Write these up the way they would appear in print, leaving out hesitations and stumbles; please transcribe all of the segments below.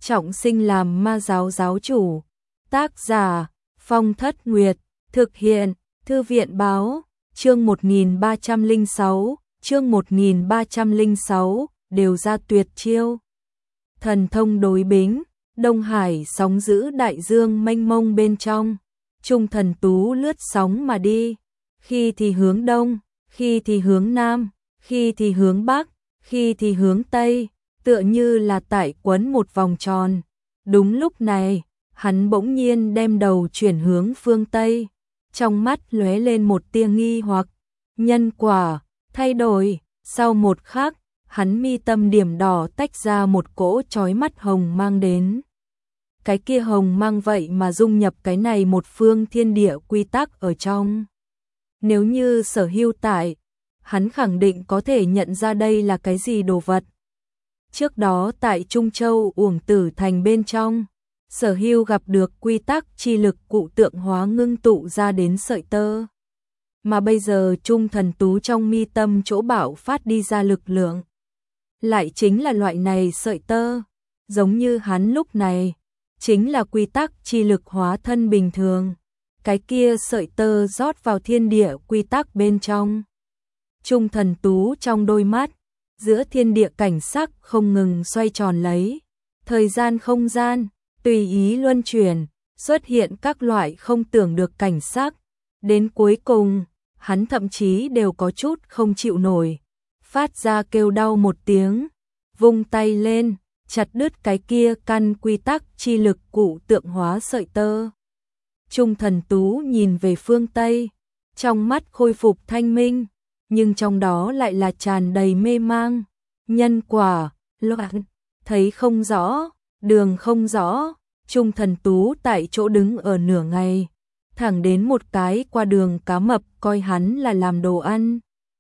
trọng sinh làm ma giáo giáo chủ. Tác giả Phong Thất Nguyệt. Thực hiện Thư viện Báo. Chương 1306. Chương 1306. Đều ra tuyệt chiêu. Thần thông đối bính. Đông Hải sóng dữ đại dương mênh mông bên trong. Trung Thần Tú lướt sóng mà đi. Khi thì hướng đông, khi thì hướng nam, khi thì hướng bắc, khi thì hướng tây, tựa như là tại quấn một vòng tròn. Đúng lúc này, hắn bỗng nhiên đem đầu chuyển hướng phương tây, trong mắt lóe lên một tia nghi hoặc. Nhân quả thay đổi. Sau một khắc, hắn mi tâm điểm đỏ tách ra một cỗ chói mắt hồng mang đến. Cái kia hồng mang vậy mà dung nhập cái này một phương thiên địa quy tắc ở trong. Nếu như Sở Hưu tại, hắn khẳng định có thể nhận ra đây là cái gì đồ vật. Trước đó tại Trung Châu Uổng Tử Thành bên trong, Sở Hưu gặp được quy tắc chi lực cụ tượng hóa ngưng tụ ra đến sợi tơ. Mà bây giờ Trung Thần Tú trong mi tâm chỗ bạo phát đi ra lực lượng. Lại chính là loại này sợi tơ, giống như hắn lúc này, chính là quy tắc chi lực hóa thân bình thường. Cái kia sợi tơ rót vào thiên địa quy tắc bên trong. Trung Thần Tú trong đôi mắt, giữa thiên địa cảnh sắc không ngừng xoay tròn lấy. Thời gian không gian, tùy ý luân chuyển, xuất hiện các loại không tưởng được cảnh sắc. Đến cuối cùng, hắn thậm chí đều có chút không chịu nổi. Phát ra kêu đau một tiếng, vung tay lên, chặt đứt cái kia căn quy tắc chi lực cụ tượng hóa sợi tơ. Trung Thần Tú nhìn về phương Tây, trong mắt khôi phục thanh minh, nhưng trong đó lại là tràn đầy mê mang. Nhân quả, loạn, thấy không rõ, đường không rõ. Trung Thần Tú tại chỗ đứng ở nửa ngày, thẳng đến một cái qua đường cá mập coi hắn là làm đồ ăn.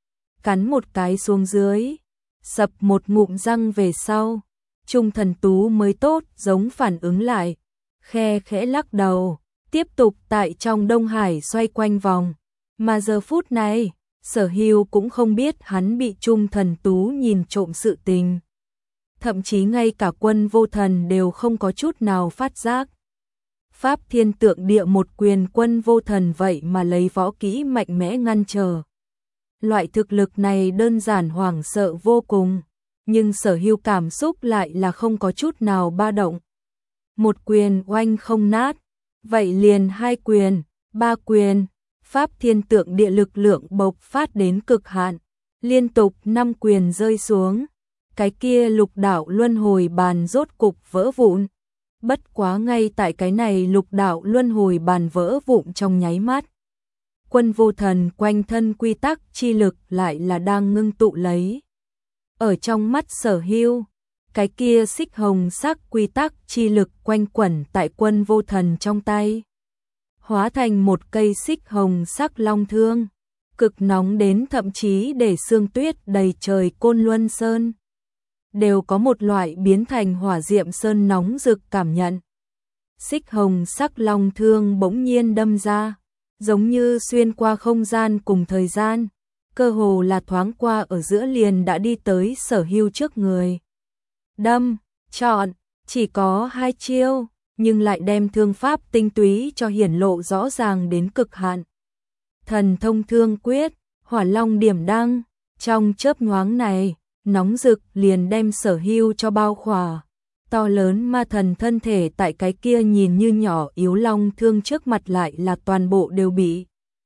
Cắn một cái xuống dưới, sập một ngụm răng về sau, Trung Thần Tú mới tốt giống phản ứng lại, khe khẽ lắc đầu, tiếp tục tại trong Đông Hải xoay quanh vòng. Mà giờ phút này, Sở Hưu cũng không biết hắn bị Trung Thần Tú nhìn trộm sự tình. Thậm chí ngay cả Quân Vô Thần đều không có chút nào phát giác. Pháp Thiên Tượng Địa một quyền Quân Vô Thần vậy mà lấy võ kỹ mạnh mẽ ngăn trở. Loại thực lực này đơn giản hoảng sợ vô cùng, nhưng Sở Hưu cảm xúc lại là không có chút nào ba động. Một quyền oanh không nát, vậy liền hai quyền, ba quyền, Pháp Thiên Tượng Địa lực lượng bộc phát đến cực hạn, liên tục 5 quyền rơi xuống. Cái kia lục đạo luân hồi bàn rốt cục vỡ vụn. Bất quá ngay tại cái này lục đạo luân hồi bàn vỡ vụn trong nháy mắt. Quân Vô Thần quanh thân quy tắc chi lực lại là đang ngưng tụ lấy. Ở trong mắt Sở Hưu, cái kia xích hồng sắc quy tắc chi lực quanh quẩn tại Quân Vô Thần trong tay. Hóa thành một cây xích hồng sắc long thương, cực nóng đến thậm chí để sương tuyết đầy trời Côn Luân Sơn. Đều có một loại biến thành hỏa diệm sơn nóng rực cảm nhận. Xích hồng sắc long thương bỗng nhiên đâm ra, giống như xuyên qua không gian cùng thời gian, cơ hồ là thoáng qua ở giữa liền đã đi tới Sở Hưu trước người. Đâm, chọn, chỉ có 2 chiêu, nhưng lại đem thương pháp tinh túy cho hiển lộ rõ ràng đến cực hạn. Thần thông thương quyết, hỏa long điểm đăng, trong chớp nhoáng này, nóng rực liền đem Sở Hưu cho bao khỏa. To lớn ma thần thân thể tại cái kia nhìn như nhỏ yếu long thương trước mặt lại là toàn bộ đều bị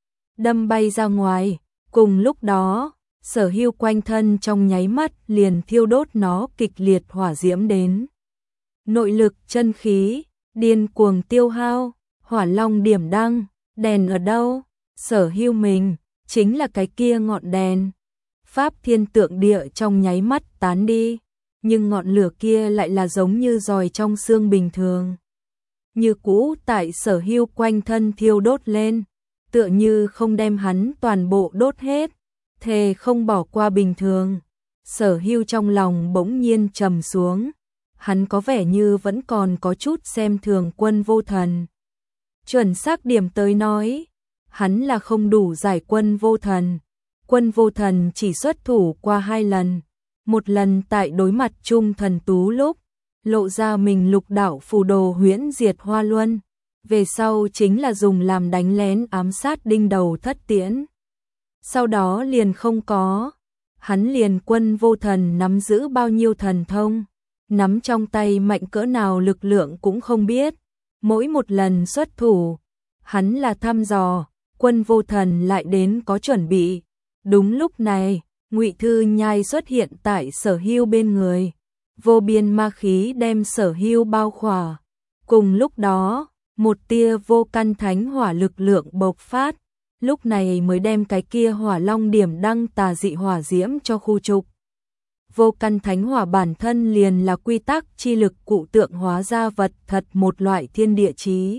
đâm bay ra ngoài. Cùng lúc đó, Sở Hưu quanh thân trong nháy mắt liền thiêu đốt nó kịch liệt hỏa diễm đến. Nội lực chân khí, điên cuồng tiêu hao, hỏa long điểm đăng, đèn ở đâu? Sở Hưu mình, chính là cái kia ngọn đèn. Pháp Thiên Tượng Địa trong nháy mắt tán đi, nhưng ngọn lửa kia lại là giống như giòi trong xương bình thường. Như cũ tại Sở Hưu quanh thân thiêu đốt lên, tựa như không đem hắn toàn bộ đốt hết, thề không bỏ qua bình thường. Sở Hưu trong lòng bỗng nhiên trầm xuống, hắn có vẻ như vẫn còn có chút xem thường Quân Vô Thần. Chuẩn xác điểm tới nói, hắn là không đủ giải Quân Vô Thần. Quân Vô Thần chỉ xuất thủ qua 2 lần, một lần tại đối mặt Trung Thần Tú lúc, lộ ra mình lục đạo phù đồ huyễn diệt hoa luân, về sau chính là dùng làm đánh lén ám sát đinh đầu thất tiễn. Sau đó liền không có, hắn liền Quân Vô Thần nắm giữ bao nhiêu thần thông, nắm trong tay mạnh cỡ nào lực lượng cũng không biết, mỗi một lần xuất thủ, hắn là thăm dò, Quân Vô Thần lại đến có chuẩn bị. Đúng lúc này, Ngụy Thư Nhai xuất hiện tại Sở Hưu bên người, vô biên ma khí đem Sở Hưu bao khỏa. Cùng lúc đó, một tia vô căn thánh hỏa lực lượng bộc phát, lúc này mới đem cái kia hỏa long điểm đăng tà dị hỏa diễm cho khu trục. Vô căn thánh hỏa bản thân liền là quy tắc chi lực cụ tượng hóa ra vật thật, một loại thiên địa chí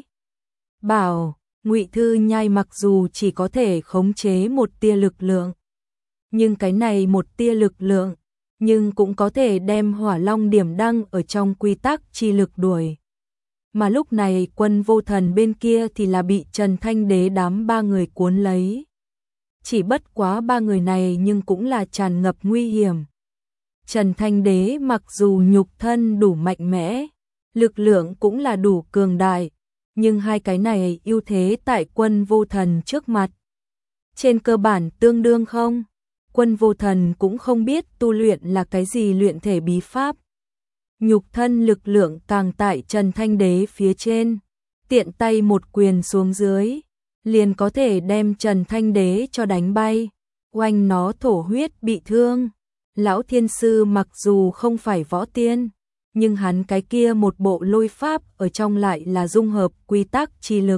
bảo. Ngụy Thư Nhai mặc dù chỉ có thể khống chế một tia lực lượng, nhưng cái này một tia lực lượng, nhưng cũng có thể đem hỏa long điểm đăng ở trong quy tắc chi lực đuổi. Mà lúc này Quân Vô Thần bên kia thì là bị Trần Thanh Đế đám ba người cuốn lấy. Chỉ bất quá ba người này nhưng cũng là tràn ngập nguy hiểm. Trần Thanh Đế mặc dù nhục thân đủ mạnh mẽ, lực lượng cũng là đủ cường đại, nhưng hai cái này ưu thế tại Quân Vô Thần trước mặt trên cơ bản tương đương không. Quân Vô Thần cũng không biết tu luyện là cái gì luyện thể bí pháp. Nhục thân lực lượng càng tại Trần Thanh Đế phía trên, tiện tay một quyền xuống dưới, liền có thể đem Trần Thanh Đế cho đánh bay, oanh nó thổ huyết bị thương. Lão Thiên Sư mặc dù không phải võ tiên, nhưng hắn cái kia một bộ lôi pháp ở trong lại là dung hợp quy tắc chi lực.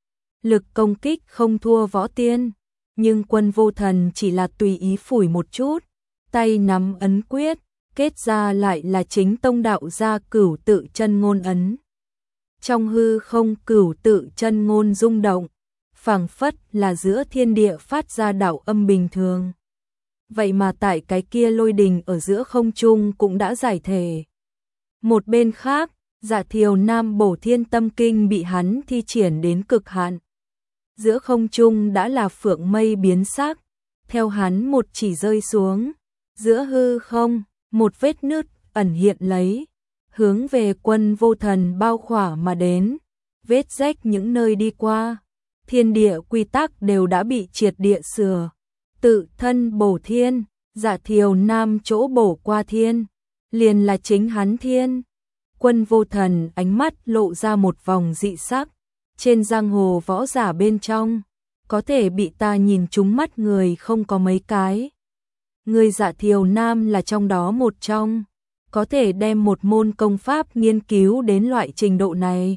Lực công kích không thua võ tiên, nhưng Quân Vô Thần chỉ là tùy ý phủi một chút, tay nắm ấn quyết, kết ra lại là chính tông đạo gia Cửu Tự Chân Ngôn ấn. Trong hư không Cửu Tự Chân Ngôn rung động, phảng phất là giữa thiên địa phát ra đạo âm bình thường. Vậy mà tại cái kia lôi đình ở giữa không trung cũng đã giải thể. Một bên khác, Dạ Thiều Nam Bổ Thiên Tâm Kinh bị hắn thi triển đến cực hạn. Giữa không trung đã là phượng mây biến sắc, theo hắn một chỉ rơi xuống, giữa hư không, một vết nứt ẩn hiện lấy, hướng về Quân Vô Thần bao khỏa mà đến, vết rách những nơi đi qua, thiên địa quy tắc đều đã bị triệt địa sửa. Tự thân bổ thiên, Dạ Thiều Nam chỗ bổ qua thiên, liền là chính hắn thiên. Quân Vô Thần ánh mắt lộ ra một vòng dị sắc, trên giang hồ võ giả bên trong, có thể bị ta nhìn trúng mắt người không có mấy cái. Người Dạ Thiều Nam là trong đó một trong, có thể đem một môn công pháp nghiên cứu đến loại trình độ này.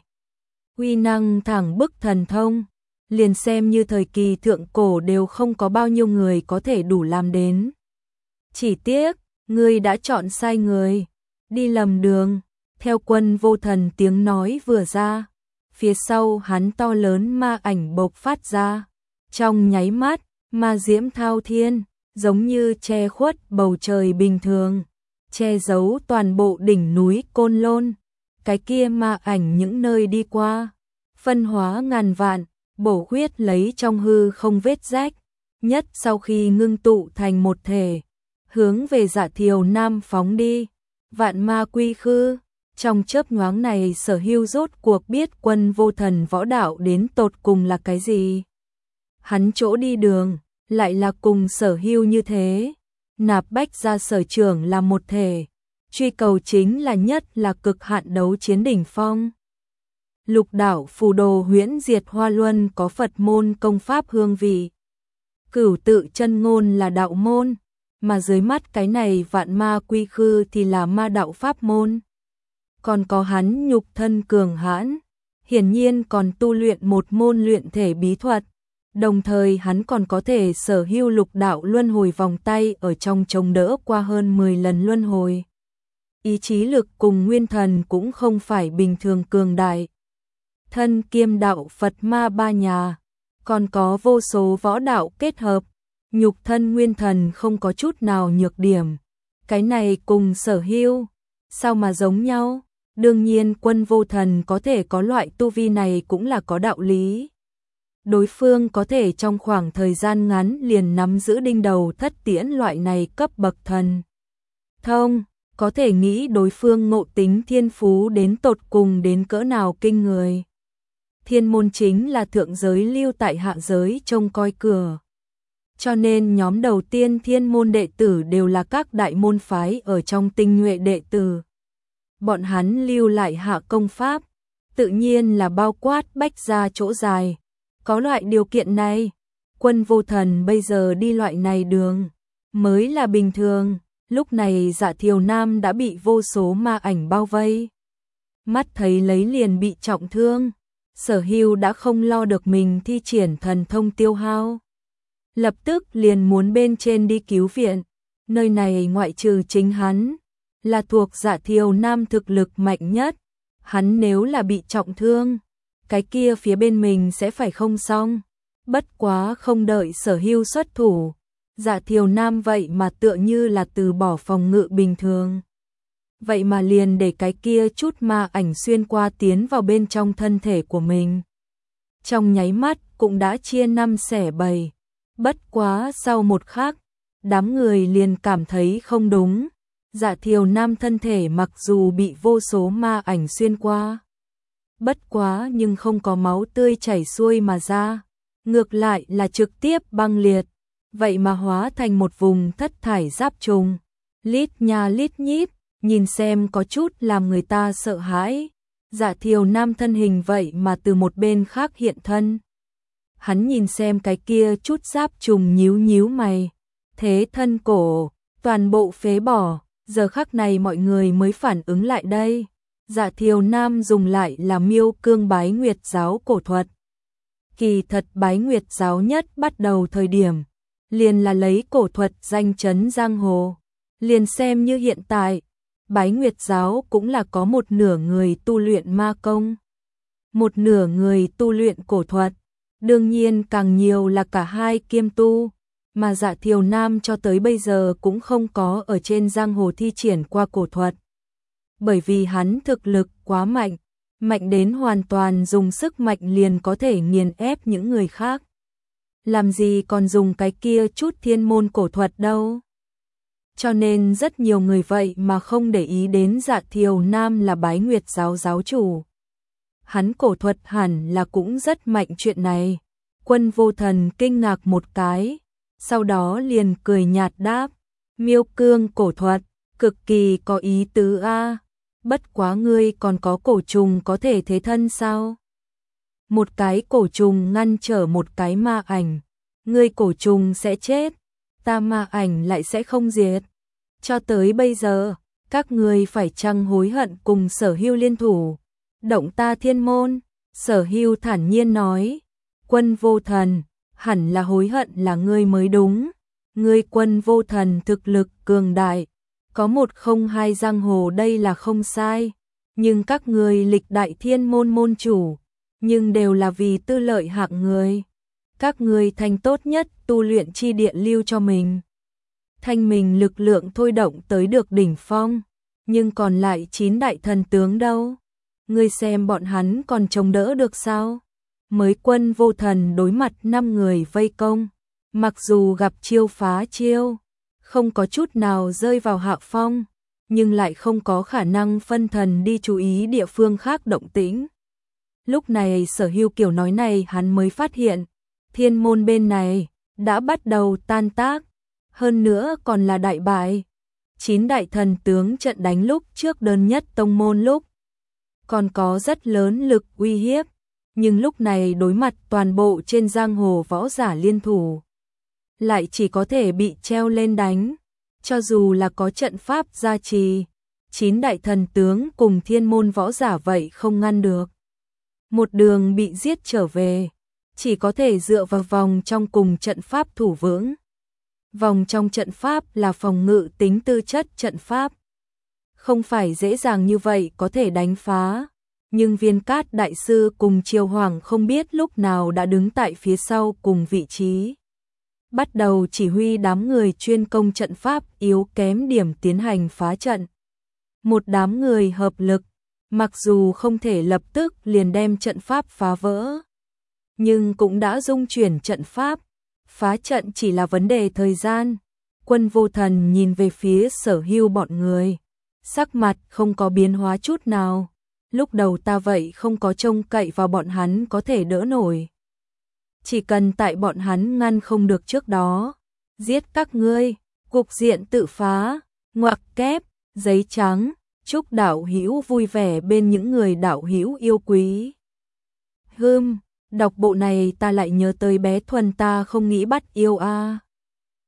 Uy năng thẳng bức thần thông, liền xem như thời kỳ thượng cổ đều không có bao nhiêu người có thể đủ làm đến. Chỉ tiếc, ngươi đã chọn sai người, đi lầm đường. Theo Quân Vô Thần tiếng nói vừa ra, phía sau hắn to lớn ma ảnh bộc phát ra. Trong nháy mắt, ma diễm thao thiên, giống như che khuất bầu trời bình thường, che giấu toàn bộ đỉnh núi Côn Lôn. Cái kia ma ảnh những nơi đi qua, phân hóa ngàn vạn, bổ khuyết lấy trong hư không vết rách, nhất sau khi ngưng tụ thành một thể, hướng về Dạ Thiều Nam phóng đi. Vạn ma quy khư, trong chớp nhoáng này Sở Hưu rốt cuộc biết Quân Vô Thần võ đạo đến tột cùng là cái gì. Hắn chỗ đi đường, lại là cùng Sở Hưu như thế, nạp bách ra sở trưởng là một thể, truy cầu chính là nhất là cực hạn đấu chiến đỉnh phong. Lục đạo phù đồ huyễn diệt hoa luân có Phật môn công pháp hương vị. Cửu Tự Chân Ngôn là đạo môn, mà dưới mắt cái này vạn ma quy khư thì là ma đạo pháp môn. Còn có hắn nhục thân cường hãn, hiển nhiên còn tu luyện một môn luyện thể bí thuật, đồng thời hắn còn có thể sở hữu lục đạo luân hồi vòng tay ở trong chống đỡ qua hơn 10 lần luân hồi. Ý chí lực cùng nguyên thần cũng không phải bình thường cường đại. Thân kiêm đạo Phật ma ba nhà, còn có vô số võ đạo kết hợp, nhục thân nguyên thần không có chút nào nhược điểm. Cái này cùng Sở Hưu, sao mà giống nhau? Đương nhiên Quân Vô Thần có thể có loại tu vi này cũng là có đạo lý. Đối phương có thể trong khoảng thời gian ngắn liền nắm giữ đinh đầu thất tiễn loại này cấp bậc thần thông, có thể nghĩ đối phương ngộ tính thiên phú đến tột cùng đến cỡ nào kinh người. Thiên môn chính là thượng giới lưu tại hạ giới trông coi cửa. Cho nên nhóm đầu tiên thiên môn đệ tử đều là các đại môn phái ở trong tinh nhuệ đệ tử. Bọn hắn lưu lại hạ công pháp, tự nhiên là bao quát bách gia chỗ dài. Có loại điều kiện này, Quân Vô Thần bây giờ đi loại này đường mới là bình thường. Lúc này Dạ Thiều Nam đã bị vô số ma ảnh bao vây. Mắt thấy lấy liền bị trọng thương, Sở Hưu đã không lo được mình thi triển thần thông tiêu hao. Lập tức liền muốn bên trên đi cứu viện. Nơi này ngoại trừ chính hắn, là thuộc Dạ Thiều Nam thực lực mạnh nhất. Hắn nếu là bị trọng thương, cái kia phía bên mình sẽ phải không xong. Bất quá không đợi Sở Hưu xuất thủ, Dạ Thiều Nam vậy mà tựa như là từ bỏ phòng ngự bình thường. Vậy mà liền để cái kia chút ma ảnh xuyên qua tiến vào bên trong thân thể của mình. Trong nháy mắt cũng đã chia năm xẻ bảy. Bất quá sau một khắc, đám người liền cảm thấy không đúng. Dạ Thiều Nam thân thể mặc dù bị vô số ma ảnh xuyên qua, bất quá nhưng không có máu tươi chảy xuôi mà ra, ngược lại là trực tiếp băng liệt, vậy mà hóa thành một vùng thất thải giáp trùng, lít nha lít nhít, nhìn xem có chút làm người ta sợ hãi. Dạ Thiều Nam thân hình vậy mà từ một bên khác hiện thân. Hắn nhìn xem cái kia chút giáp trùng nhíu nhíu mày, thế thân cổ, toàn bộ phế bỏ. Giờ khắc này mọi người mới phản ứng lại đây. Dạ Thiều Nam dùng lại là Miêu Cương Bái Nguyệt giáo cổ thuật. Kỳ thật Bái Nguyệt giáo nhất bắt đầu thời điểm, liền là lấy cổ thuật danh chấn giang hồ. Liền xem như hiện tại, Bái Nguyệt giáo cũng là có một nửa người tu luyện ma công, một nửa người tu luyện cổ thuật. Đương nhiên càng nhiều là cả hai kiêm tu. Mà Dạ Thiều Nam cho tới bây giờ cũng không có ở trên giang hồ thi triển qua cổ thuật. Bởi vì hắn thực lực quá mạnh, mạnh đến hoàn toàn dùng sức mạnh liền có thể nghiền ép những người khác. Làm gì còn dùng cái kia chút thiên môn cổ thuật đâu. Cho nên rất nhiều người vậy mà không để ý đến Dạ Thiều Nam là Bái Nguyệt giáo giáo chủ. Hắn cổ thuật hẳn là cũng rất mạnh chuyện này. Quân Vô Thần kinh ngạc một cái, sau đó liền cười nhạt đáp, Miêu Cương cổ thuật, cực kỳ có ý tứ a. Bất quá ngươi còn có cổ trùng có thể thế thân sao? Một cái cổ trùng ngăn trở một cái ma ảnh, ngươi cổ trùng sẽ chết, ta ma ảnh lại sẽ không diệt. Cho tới bây giờ, các ngươi phải chăng hối hận cùng Sở Hưu liên thủ, động ta thiên môn? Sở Hưu thản nhiên nói, Quân Vô Thần, hẳn là hối hận là ngươi mới đúng. Ngươi Quân Vô Thần thực lực cường đại, có một không hai giang hồ đây là không sai. Nhưng các ngươi lịch đại thiên môn môn chủ, nhưng đều là vì tư lợi hạng người. Các ngươi thành tốt nhất tu luyện chi địa lưu cho mình. Thanh mình lực lượng thôi động tới được đỉnh phong, nhưng còn lại 9 đại thần tướng đâu? Ngươi xem bọn hắn còn chống đỡ được sao? Mới Quân Vô Thần đối mặt 5 người vây công, mặc dù gặp chiêu phá chiêu, không có chút nào rơi vào hạ phong, nhưng lại không có khả năng phân thần đi chú ý địa phương khác động tĩnh. Lúc này Sở Hưu kiểu nói này hắn mới phát hiện, thiên môn bên này đã bắt đầu tan tác, hơn nữa còn là đại bại. 9 đại thần tướng trận đánh lúc trước đơn nhất tông môn lúc còn có rất lớn lực uy hiếp, nhưng lúc này đối mặt toàn bộ trên giang hồ võ giả liên thủ, lại chỉ có thể bị treo lên đánh. Cho dù là có trận pháp gia trì, 9 đại thần tướng cùng thiên môn võ giả vậy không ngăn được. Một đường bị giết trở về, chỉ có thể dựa vào vòng trong cùng trận pháp thủ vững. Vòng trong trận pháp là phòng ngự tính tư chất trận pháp, không phải dễ dàng như vậy có thể đánh phá. Nhưng Viên Cát đại sư cùng Triều Hoàng không biết lúc nào đã đứng tại phía sau cùng vị trí, bắt đầu chỉ huy đám người chuyên công trận pháp yếu kém điểm tiến hành phá trận. Một đám người hợp lực, mặc dù không thể lập tức liền đem trận pháp phá vỡ, nhưng cũng đã dung chuyển trận pháp, phá trận chỉ là vấn đề thời gian. Quân Vô Thần nhìn về phía Sở Hưu bọn người, sắc mặt không có biến hóa chút nào. Lúc đầu ta vậy không có trông cậy vào bọn hắn có thể đỡ nổi. Chỉ cần tại bọn hắn ngăn không được trước đó, giết các ngươi, cục diện tự phá, ngoặc kép, giấy trắng, chúc đạo hữu vui vẻ bên những người đạo hữu yêu quý. Đọc bộ này ta lại nhớ tới bé Thuần ta không nghĩ bắt yêu a.